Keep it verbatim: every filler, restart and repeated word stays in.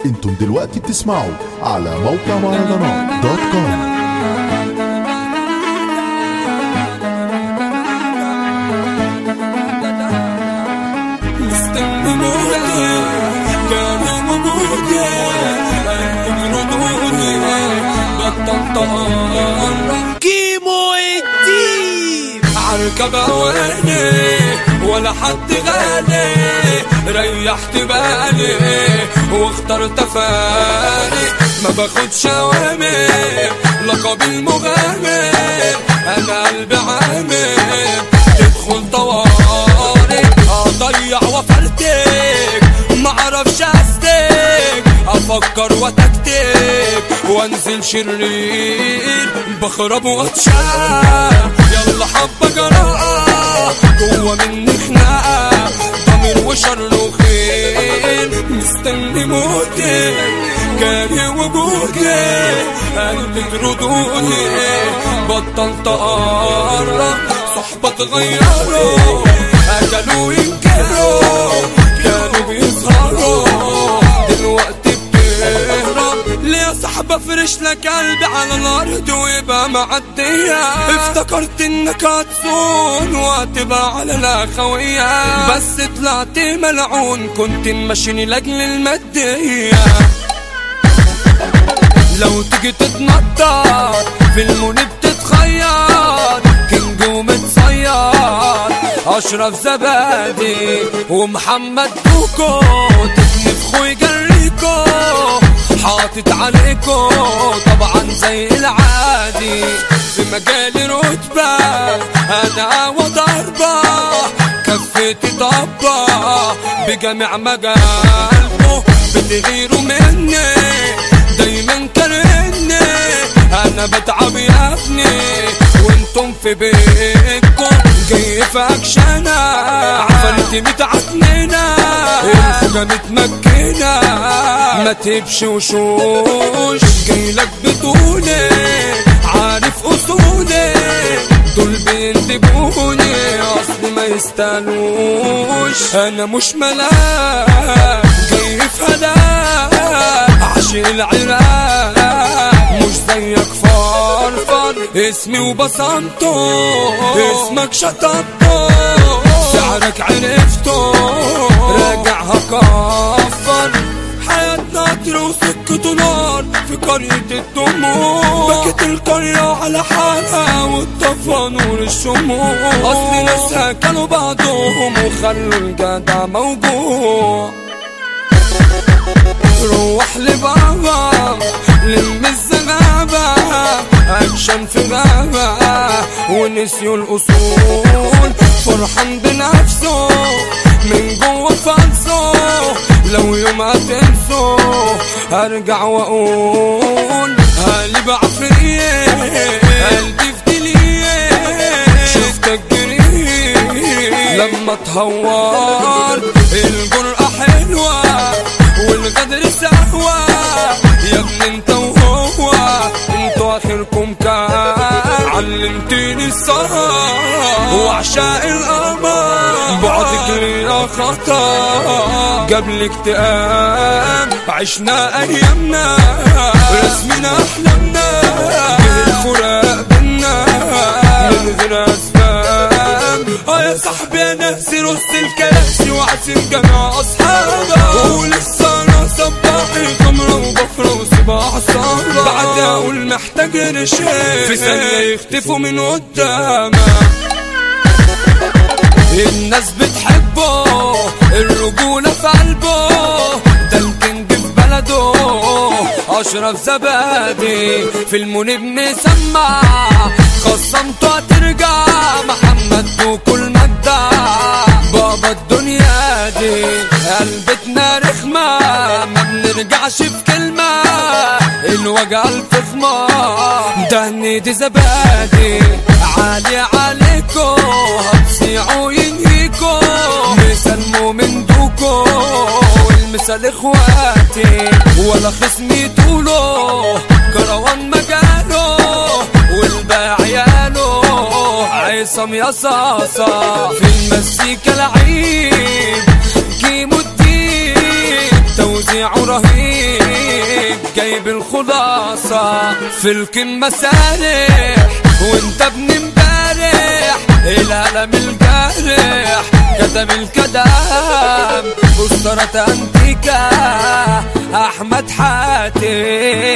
انتم دلوقتي بتسمعوا على موقع مهرجانات دوت كوم. كيمو الديب عركب اواني ولا حد غالي، ريحت بالي واخترت فاني، ما باخدش اوامر لقب المغامر، انا قلبي عامر تدخل طوارئ، اضيع وفرتك معرفش استك، افكر وتكتك وانزل شرير بخرب واتشاف، يلا حبة جراءة جوا مني خناقة، ضمير وشر وخير مستني موتي، كاره وجودي قلبي تردوني، بطلت اقرب صحبة تغيروا، اكلوا ينكروا كانوا بيظهروا، دلوقتي بتهرب ليه صاحبة فرش لك قلبي على الارض ويبقى معدية، افتكرت انك هتصون وهتبقى على الاخوية، بس طلعت ملعون كنت ماشيني لاجل المادية، لو تيجي تتنطط في الموني بتتخيط، كينج ومتصيط اشرف زبادي ومحمد بوكو، تبني في خوي جريكو حاطط عليكو طبعا زي العادي، في مجالي رتبة انا وضربة، كفتي طبة بجميع مجالكو، بتغيروا مني دايما كرهني، انا بتعب يا ابني وانتم في بيتكم، جاي في اكشنة عفرتي متعكنينة، الفوجة متمكنة ما تبش وشوش، جايلك بطولي عارف اصولي، دول بيندبوني اصلي ما يستاهلوش، انا مش ملاك جاي في هلاك عشق العراق، مش زيك فرفر اسمي وبصمته، اسمك شطبته سعرك عرفته، راجع هكفر حياتنا قطر وسكته نار في قرية الدموع، بكت القرية على حالها واتطفى نور الشموع، اصل ناسها كانوا بعضهم وخلوا الجدع موجوع، روح لبابا لم الزغابة اكشن في غابة ونسيوا الاصول، فرحان بنفسه من جوه فانسه، لو يوم هتنسوا هرجع واقول قلبي بعفرية قلبي في دلية، شفتك جري لما تهور، الجرأة حلوة والغدر سهوة، يا ابني انت وهو انتوا اخركم كان، علمتني السهر وعشاق القمر، بعدك لينا خطر جاب لي اكتئاب، عشنا ايامنا رسمنا احلامنا، الفراق بينا من غير اسباب، اه يا صاحبي يا ناسي رص الكراسي وعزم جميع اصحابك، ولسه انا صباحي خمرة وبفرة وصباح صعبة، بعد اقول محتاج رشاق في ثانية يختفوا من قدامك، الناس بتحبه الرجولة في قلبه، ده الكينج في بلده اشرف زبادي، في المنيب مسمع خصمته هترجع، محمد وكل مجدع بابا الدنيا دي، قلبتنا رخمة ما بنرجعش في كلمة، الوجع الفخمة دهني دي زبادي، عالي عليكو هتصيعوا ينهيكو، مسلموا من دوكو والمثال اخواتي، ولا خصمي طوله كروان مجاله، والباع عياله عصام يا صاصة، في المزيكا لعيب كيمو الديب توزيعه رهيب. جايب جايب الخلاصة في الكلمة سارح وانت ابن امبارح القلم الجارح كتب الكلام أسطورة أنتيكا أحمد حاتم.